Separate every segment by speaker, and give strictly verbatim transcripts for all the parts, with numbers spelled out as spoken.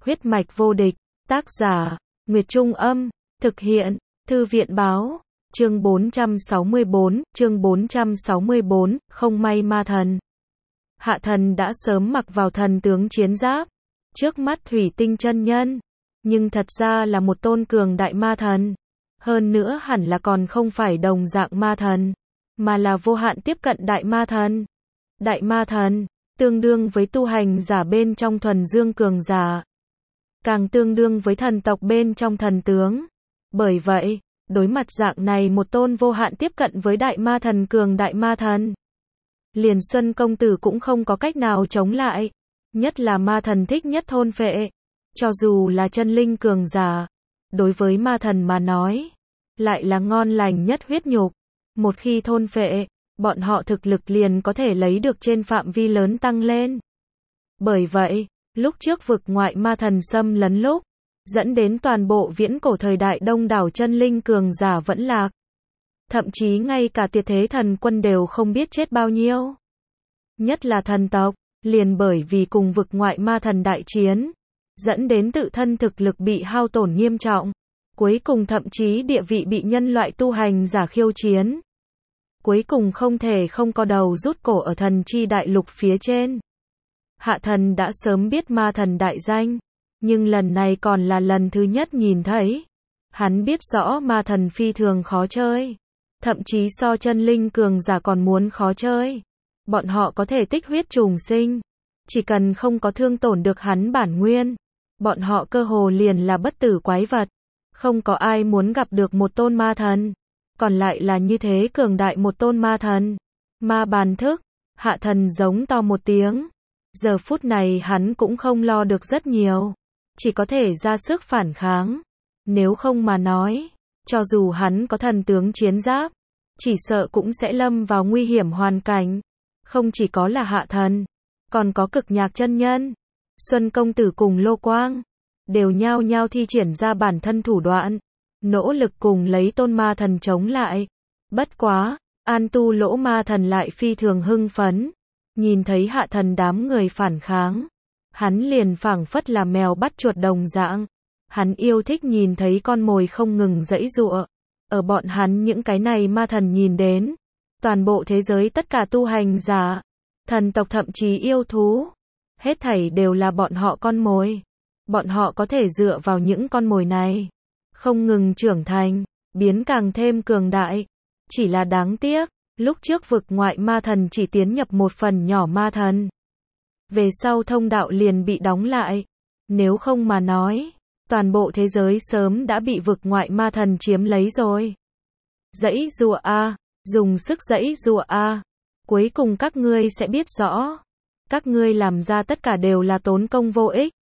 Speaker 1: Huyết mạch vô địch, tác giả, Nguyệt Trung Âm, thực hiện, Thư viện Báo, chương bốn trăm sáu mươi tư, chương bốn trăm sáu mươi tư, không may ma thần. Hạ thần đã sớm mặc vào thần tướng chiến giáp, trước mắt Thủy Tinh chân nhân, nhưng thật ra là một tôn cường đại ma thần. Hơn nữa hẳn là còn không phải đồng dạng ma thần, mà là vô hạn tiếp cận đại ma thần. Đại ma thần, tương đương với tu hành giả bên trong thuần dương cường giả, càng tương đương với thần tộc bên trong thần tướng. Bởi vậy, đối mặt dạng này một tôn vô hạn tiếp cận với đại ma thần cường đại ma thần, liền Xuân công tử cũng không có cách nào chống lại. Nhất là ma thần thích nhất thôn phệ, cho dù là chân linh cường giả, đối với ma thần mà nói, lại là ngon lành nhất huyết nhục. Một khi thôn phệ, bọn họ thực lực liền có thể lấy được trên phạm vi lớn tăng lên. Bởi vậy, lúc trước vực ngoại ma thần xâm lấn lúc, dẫn đến toàn bộ viễn cổ thời đại đông đảo chân linh cường giả vẫn lạc. Thậm chí ngay cả Tiệt Thế Thần Quân đều không biết chết bao nhiêu. Nhất là thần tộc, liền bởi vì cùng vực ngoại ma thần đại chiến, dẫn đến tự thân thực lực bị hao tổn nghiêm trọng. Cuối cùng thậm chí địa vị bị nhân loại tu hành giả khiêu chiến. Cuối cùng không thể không có đầu rút cổ ở thần chi đại lục phía trên. Hạ thần đã sớm biết ma thần đại danh, nhưng lần này còn là lần thứ nhất nhìn thấy. Hắn biết rõ ma thần phi thường khó chơi, thậm chí so chân linh cường giả còn muốn khó chơi. Bọn họ có thể tích huyết trùng sinh, chỉ cần không có thương tổn được hắn bản nguyên, bọn họ cơ hồ liền là bất tử quái vật. Không có ai muốn gặp được một tôn ma thần, còn lại là như thế cường đại một tôn ma thần. Ma bàn thức, hạ thần giống to một tiếng. Giờ phút này hắn cũng không lo được rất nhiều, chỉ có thể ra sức phản kháng. Nếu không mà nói, cho dù hắn có thần tướng chiến giáp, chỉ sợ cũng sẽ lâm vào nguy hiểm hoàn cảnh. Không chỉ có là hạ thần, còn có Cực Nhạc chân nhân, Xuân công tử cùng Lô Quang, đều nhao nhao thi triển ra bản thân thủ đoạn, nỗ lực cùng lấy tôn ma thần chống lại. Bất quá, An Tu Lỗ ma thần lại phi thường hưng phấn, nhìn thấy hạ thần đám người phản kháng, hắn liền phảng phất là mèo bắt chuột đồng dạng. Hắn yêu thích nhìn thấy con mồi không ngừng giãy giụa. Ở bọn hắn những cái này ma thần nhìn đến, toàn bộ thế giới tất cả tu hành giả, thần tộc thậm chí yêu thú, hết thảy đều là bọn họ con mồi. Bọn họ có thể dựa vào những con mồi này, không ngừng trưởng thành, biến càng thêm cường đại. Chỉ là đáng tiếc, lúc trước vực ngoại ma thần chỉ tiến nhập một phần nhỏ ma thần. Về sau thông đạo liền bị đóng lại. Nếu không mà nói, toàn bộ thế giới sớm đã bị vực ngoại ma thần chiếm lấy rồi. Giãy giụa a, dùng sức giãy giụa a. Cuối cùng các ngươi sẽ biết rõ, các ngươi làm ra tất cả đều là tốn công vô ích.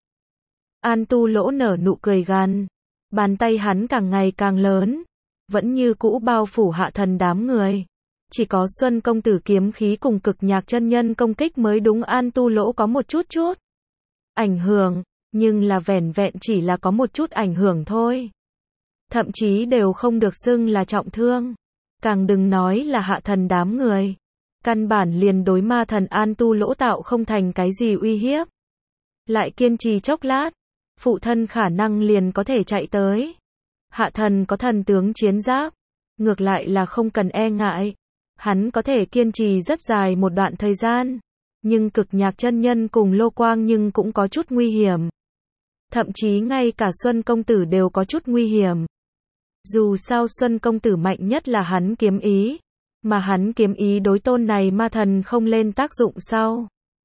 Speaker 1: An Tu Lỗ nở nụ cười gằn, bàn tay hắn càng ngày càng lớn, vẫn như cũ bao phủ hạ thần đám người. Chỉ có Xuân công tử kiếm khí cùng Cực Nhạc chân nhân công kích mới đúng An Tu Lỗ có một chút chút ảnh hưởng, nhưng là vẻn vẹn chỉ là có một chút ảnh hưởng thôi. Thậm chí đều không được xưng là trọng thương, càng đừng nói là hạ thần đám người. Căn bản liền đối ma thần An Tu Lỗ tạo không thành cái gì uy hiếp. Lại kiên trì chốc lát, phụ thân khả năng liền có thể chạy tới. Hạ thần có thần tướng chiến giáp, ngược lại là không cần e ngại. Hắn có thể kiên trì rất dài một đoạn thời gian. Nhưng Cực Nhạc chân nhân cùng Lô Quang nhưng cũng có chút nguy hiểm. Thậm chí ngay cả Xuân công tử đều có chút nguy hiểm. Dù sao Xuân công tử mạnh nhất là hắn kiếm ý, mà hắn kiếm ý đối tôn này ma thần không lên tác dụng sau,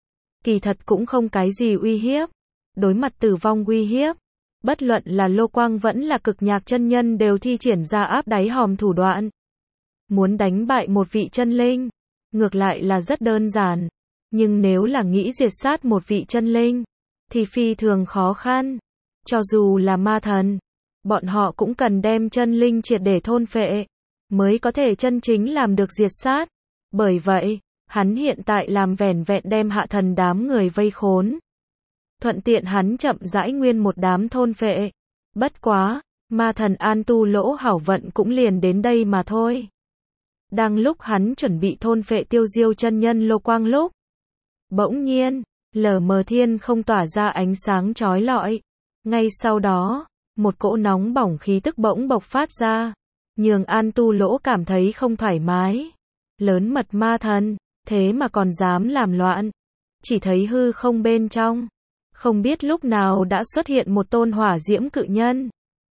Speaker 1: kỳ thật cũng không cái gì uy hiếp. Đối mặt tử vong uy hiếp, bất luận là Lô Quang vẫn là Cực Nhạc chân nhân đều thi triển ra áp đáy hòm thủ đoạn. Muốn đánh bại một vị chân linh, ngược lại là rất đơn giản. Nhưng nếu là nghĩ diệt sát một vị chân linh, thì phi thường khó khăn. Cho dù là ma thần, bọn họ cũng cần đem chân linh triệt để thôn phệ, mới có thể chân chính làm được diệt sát. Bởi vậy, hắn hiện tại làm vẻn vẹn đem hạ thần đám người vây khốn. Thuận tiện hắn chậm rãi nguyên một đám thôn phệ. Bất quá, ma thần An Tu Lỗ hảo vận cũng liền đến đây mà thôi. Đang lúc hắn chuẩn bị thôn phệ Tiêu Diêu chân nhân Lô Quang lúc, bỗng nhiên, lờ mờ thiên không tỏa ra ánh sáng chói lọi, Ngay sau đó, một cỗ nóng bỏng khí tức bỗng bộc phát ra, nhường An Tu Lỗ cảm thấy không thoải mái. Lớn mật ma thần, thế mà còn dám làm loạn. Chỉ thấy hư không bên trong, không biết lúc nào đã xuất hiện một tôn hỏa diễm cự nhân.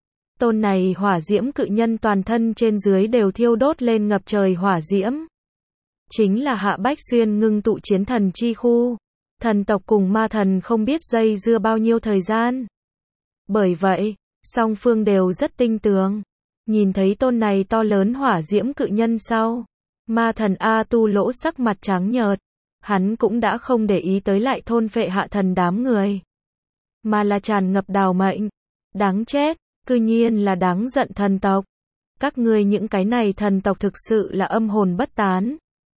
Speaker 1: Tôn này hỏa diễm cự nhân toàn thân trên dưới đều thiêu đốt lên ngập trời hỏa diễm. Chính là Hạ Bách Xuyên ngưng tụ chiến thần chi khu. Thần tộc cùng ma thần không biết dây dưa bao nhiêu thời gian. Bởi vậy, song phương đều rất tinh tường. Nhìn thấy tôn này to lớn hỏa diễm cự nhân sau, ma thần A Tu Lỗ sắc mặt trắng nhợt. Hắn cũng đã không để ý tới lại thôn phệ hạ thần đám người, mà là tràn ngập đào mệnh. Đáng chết, cư nhiên là đáng giận thần tộc. Các ngươi những cái này thần tộc thực sự là âm hồn bất tán.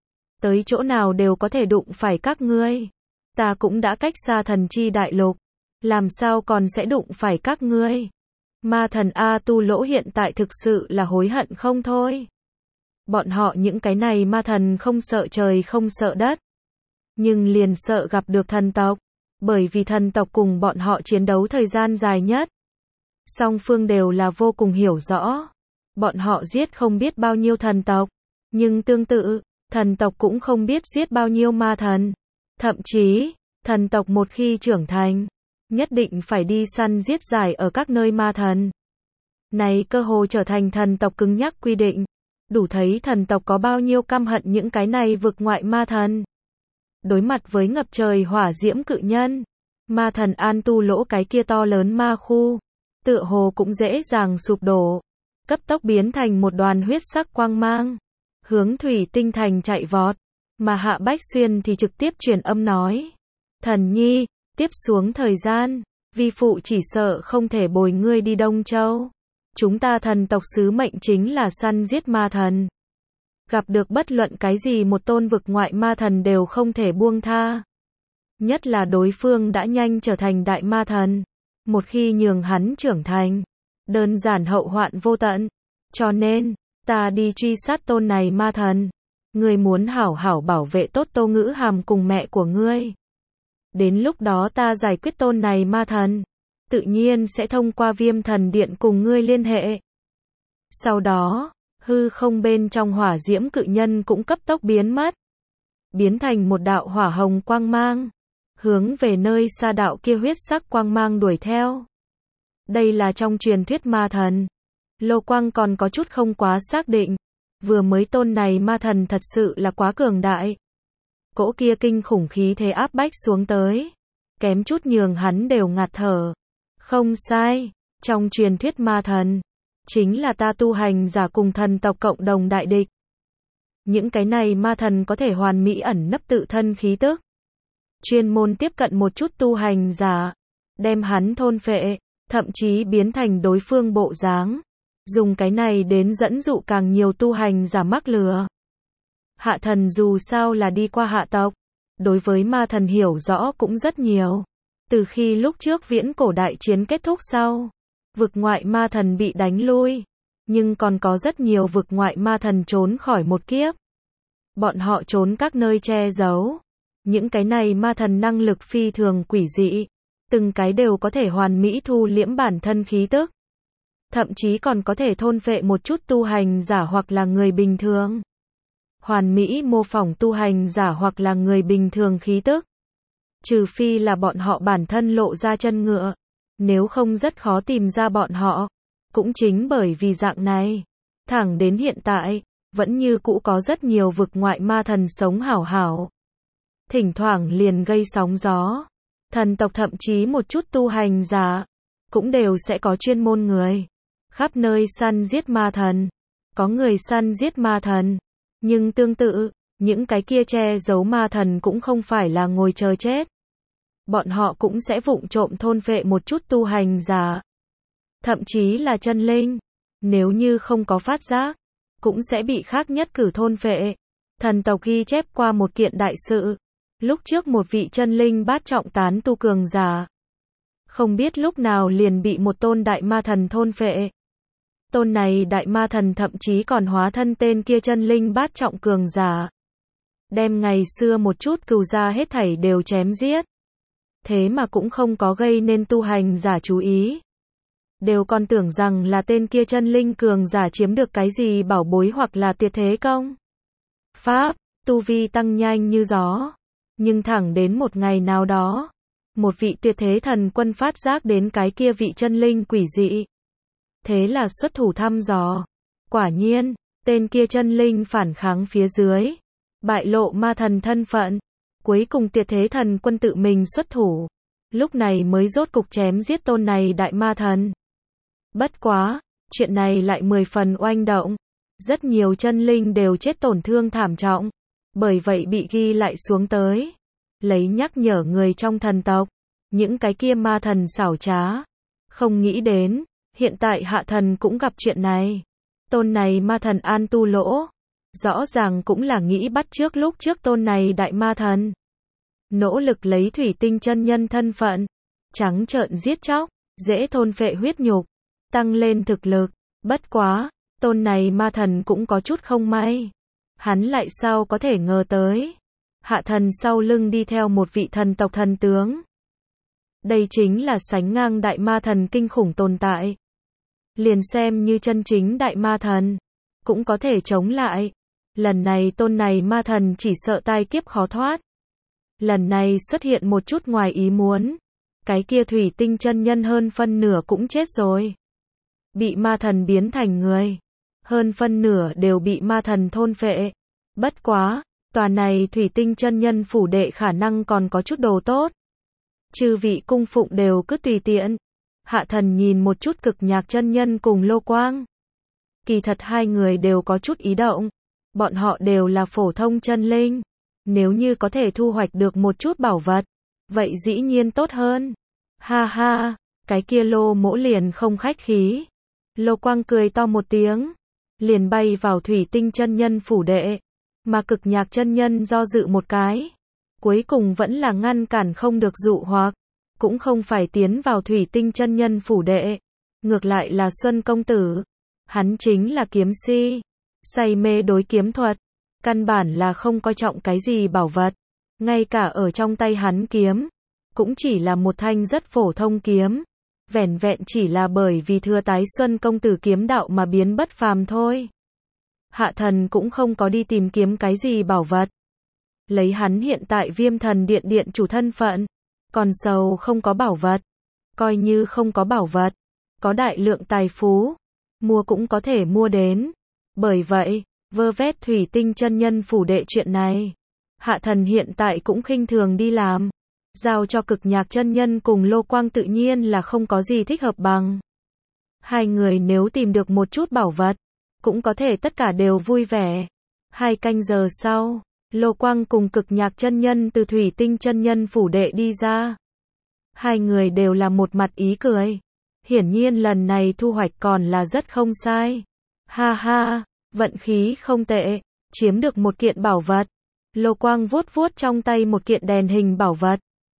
Speaker 1: Tới chỗ nào đều có thể đụng phải các ngươi. Ta cũng đã cách xa thần chi đại lục, làm sao còn sẽ đụng phải các ngươi. Ma thần A Tu Lỗ hiện tại thực sự là hối hận không thôi. Bọn họ những cái này ma thần không sợ trời không sợ đất, nhưng liền sợ gặp được thần tộc, bởi vì thần tộc cùng bọn họ chiến đấu thời gian dài nhất. Song phương đều là vô cùng hiểu rõ. Bọn họ giết không biết bao nhiêu thần tộc, nhưng tương tự, thần tộc cũng không biết giết bao nhiêu ma thần. Thậm chí, thần tộc một khi trưởng thành, nhất định phải đi săn giết giải ở các nơi ma thần. Này cơ hồ trở thành thần tộc cứng nhắc quy định. Đủ thấy thần tộc có bao nhiêu căm hận những cái này vực ngoại ma thần. Đối mặt với ngập trời hỏa diễm cự nhân, ma thần An Tu Lỗ cái kia to lớn ma khu, tựa hồ cũng dễ dàng sụp đổ, cấp tốc biến thành một đoàn huyết sắc quang mang, hướng Thủy Tinh Thành chạy vọt, mà Hạ Bách Xuyên thì trực tiếp truyền âm nói: "Thần nhi, tiếp xuống thời gian, vi phụ chỉ sợ không thể bồi ngươi đi Đông Châu. Chúng ta thần tộc sứ mệnh chính là săn giết ma thần. Gặp được bất luận cái gì một tôn vực ngoại ma thần đều không thể buông tha. Nhất là đối phương đã nhanh trở thành đại ma thần. Một khi nhường hắn trưởng thành, đơn giản hậu hoạn vô tận. Cho nên, ta đi truy sát tôn này ma thần. Ngươi muốn hảo hảo bảo vệ tốt Tô Ngữ Hàm cùng mẹ của ngươi. Đến lúc đó ta giải quyết tôn này ma thần, tự nhiên sẽ thông qua Viêm Thần Điện cùng ngươi liên hệ." Sau đó, hư không bên trong hỏa diễm cự nhân cũng cấp tốc biến mất, biến thành một đạo hỏa hồng quang mang, hướng về nơi xa đạo kia huyết sắc quang mang đuổi theo. Đây là trong truyền thuyết ma thần. Lô Quang còn có chút không quá xác định, vừa mới tôn này ma thần thật sự là quá cường đại. Cỗ kia kinh khủng khí thế áp bách xuống tới, kém chút nhường hắn đều ngạt thở. Không sai, trong truyền thuyết ma thần, chính là ta tu hành giả cùng thần tộc cộng đồng đại địch. Những cái này ma thần có thể hoàn mỹ ẩn nấp tự thân khí tức, chuyên môn tiếp cận một chút tu hành giả, đem hắn thôn phệ, thậm chí biến thành đối phương bộ dáng, dùng cái này đến dẫn dụ càng nhiều tu hành giả mắc lừa. Hạ thần dù sao là đi qua hạ tộc, đối với ma thần hiểu rõ cũng rất nhiều. Từ khi lúc trước viễn cổ đại chiến kết thúc sau, vực ngoại ma thần bị đánh lui, nhưng còn có rất nhiều vực ngoại ma thần trốn khỏi một kiếp. Bọn họ trốn các nơi che giấu. Những cái này ma thần năng lực phi thường quỷ dị, từng cái đều có thể hoàn mỹ thu liễm bản thân khí tức. Thậm chí còn có thể thôn phệ một chút tu hành giả hoặc là người bình thường. Hoàn mỹ mô phỏng tu hành giả hoặc là người bình thường khí tức. Trừ phi là bọn họ bản thân lộ ra chân ngựa, nếu không rất khó tìm ra bọn họ. Cũng chính bởi vì dạng này, thẳng đến hiện tại, vẫn như cũ có rất nhiều vực ngoại ma thần sống hảo hảo. Thỉnh thoảng liền gây sóng gió. Thần tộc thậm chí một chút tu hành giả, cũng đều sẽ có chuyên môn người, khắp nơi săn giết ma thần. Có người săn giết ma thần, nhưng tương tự, những cái kia che giấu ma thần cũng không phải là ngồi chờ chết. Bọn họ cũng sẽ vụng trộm thôn phệ một chút tu hành giả, thậm chí là chân linh. Nếu như không có phát giác, cũng sẽ bị khác nhất cử thôn phệ. Thần tộc ghi chép qua một kiện đại sự. Lúc trước một vị chân linh bát trọng tán tu cường giả, không biết lúc nào liền bị một tôn đại ma thần thôn phệ. Tôn này đại ma thần thậm chí còn hóa thân tên kia chân linh bát trọng cường giả, đem ngày xưa một chút cừu gia hết thảy đều chém giết. thế mà cũng không có gây nên tu hành giả chú ý. Đều còn tưởng rằng là tên kia chân linh cường giả chiếm được cái gì bảo bối hoặc là tuyệt thế công pháp, tu vi tăng nhanh như gió. Nhưng thẳng đến một ngày nào đó, một vị tuyệt thế thần quân phát giác đến cái kia vị chân linh quỷ dị. Thế là xuất thủ thăm dò. Quả nhiên, tên kia chân linh phản kháng phía dưới, bại lộ ma thần thân phận. Cuối cùng tuyệt thế thần quân tự mình xuất thủ. Lúc này mới rốt cục chém giết tôn này đại ma thần. Bất quá, chuyện này lại mười phần oanh động. Rất nhiều chân linh đều chết tổn thương thảm trọng. Bởi vậy bị ghi lại xuống tới. Lấy nhắc nhở người trong thần tộc. Những cái kia ma thần xảo trá. Không nghĩ đến, hiện tại hạ thần cũng gặp chuyện này. Tôn này ma thần an tu lỗ. Rõ ràng cũng là nghĩ bắt trước lúc trước tôn này đại ma thần. Nỗ lực lấy thủy tinh chân nhân thân phận. Trắng trợn giết chóc, dễ thôn phệ huyết nhục. Tăng lên thực lực. Bất quá, tôn này ma thần cũng có chút không may. Hắn lại sao có thể ngờ tới. Hạ thần sau lưng đi theo một vị thần tộc thần tướng. Đây chính là sánh ngang đại ma thần kinh khủng tồn tại. Liền xem như chân chính đại ma thần, cũng có thể chống lại. Lần này tôn này ma thần chỉ sợ tai kiếp khó thoát. Lần này xuất hiện một chút ngoài ý muốn. Cái kia thủy tinh chân nhân hơn phân nửa cũng chết rồi. Bị ma thần biến thành người. Hơn phân nửa đều bị ma thần thôn phệ. Bất quá, tòa này thủy tinh chân nhân phủ đệ khả năng còn có chút đồ tốt. Chư vị cung phụng đều cứ tùy tiện. Hạ thần nhìn một chút cực nhạc chân nhân cùng Lô Quang. Kỳ thật hai người đều có chút ý động. Bọn họ đều là phổ thông chân linh. Nếu như có thể thu hoạch được một chút bảo vật, vậy dĩ nhiên tốt hơn. Ha ha, cái kia Lô mỗ liền không khách khí. Lô Quang cười to một tiếng, liền bay vào thủy tinh chân nhân phủ đệ. Mà cực nhạc chân nhân do dự một cái. Cuối cùng vẫn là ngăn cản không được dụ hoặc. Cũng không phải tiến vào thủy tinh chân nhân phủ đệ. Ngược lại là Xuân công tử. Hắn chính là kiếm si. Say mê đối kiếm thuật. Căn bản là không coi trọng cái gì bảo vật. Ngay cả ở trong tay hắn kiếm. Cũng chỉ là một thanh rất phổ thông kiếm. Vẻn vẹn chỉ là bởi vì thừa tái Xuân công tử kiếm đạo mà biến bất phàm thôi. Hạ thần cũng không có đi tìm kiếm cái gì bảo vật. Lấy hắn hiện tại Viêm Thần Điện điện chủ thân phận. Còn sầu không có bảo vật. Coi như không có bảo vật. Có đại lượng tài phú. Mua cũng có thể mua đến. Bởi vậy, vơ vét thủy tinh chân nhân phủ đệ chuyện này. Hạ thần hiện tại cũng khinh thường đi làm. Giao cho cực nhạc chân nhân cùng Lô Quang tự nhiên là không có gì thích hợp bằng. Hai người nếu tìm được một chút bảo vật, cũng có thể tất cả đều vui vẻ. Hai canh giờ sau, Lô Quang cùng cực nhạc chân nhân từ thủy tinh chân nhân phủ đệ đi ra. Hai người đều là một mặt ý cười. Hiển nhiên lần này thu hoạch còn là rất không sai. Ha ha, vận khí không tệ, chiếm được một kiện bảo vật. Lô Quang vuốt vuốt trong tay một kiện đèn hình bảo vật.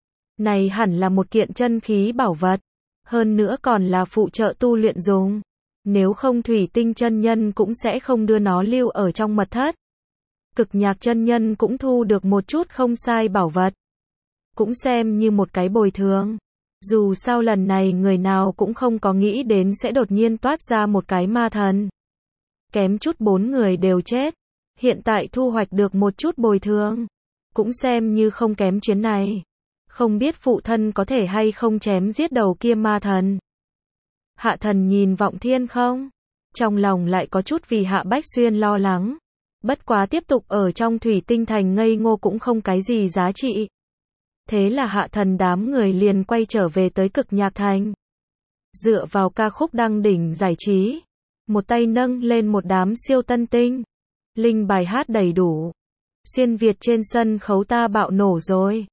Speaker 1: Này hẳn là một kiện chân khí bảo vật. Hơn nữa còn là phụ trợ tu luyện dùng. Nếu không thủy tinh chân nhân cũng sẽ không đưa nó lưu ở trong mật thất. Cực nhạc chân nhân cũng thu được một chút không sai bảo vật. Cũng xem như một cái bồi thường. Dù sao lần này người nào cũng không có nghĩ đến sẽ đột nhiên toát ra một cái ma thần. Kém chút bốn người đều chết. Hiện tại thu hoạch được một chút bồi thường. Cũng xem như không kém chuyến này. Không biết phụ thân có thể hay không chém giết đầu kia ma thần. Hạ thần nhìn Vọng Thiên không? Trong lòng lại có chút vì Hạ Bách Xuyên lo lắng. Bất quá tiếp tục ở trong thủy tinh thành ngây ngô cũng không cái gì giá trị. Thế là hạ thần đám người liền quay trở về tới cực nhạc thành. Dựa vào ca khúc đăng đỉnh giải trí. Một tay nâng lên một đám siêu tân tinh. Linh bài hát đầy đủ. Xuyên Việt trên sân khấu ta bạo nổ rồi.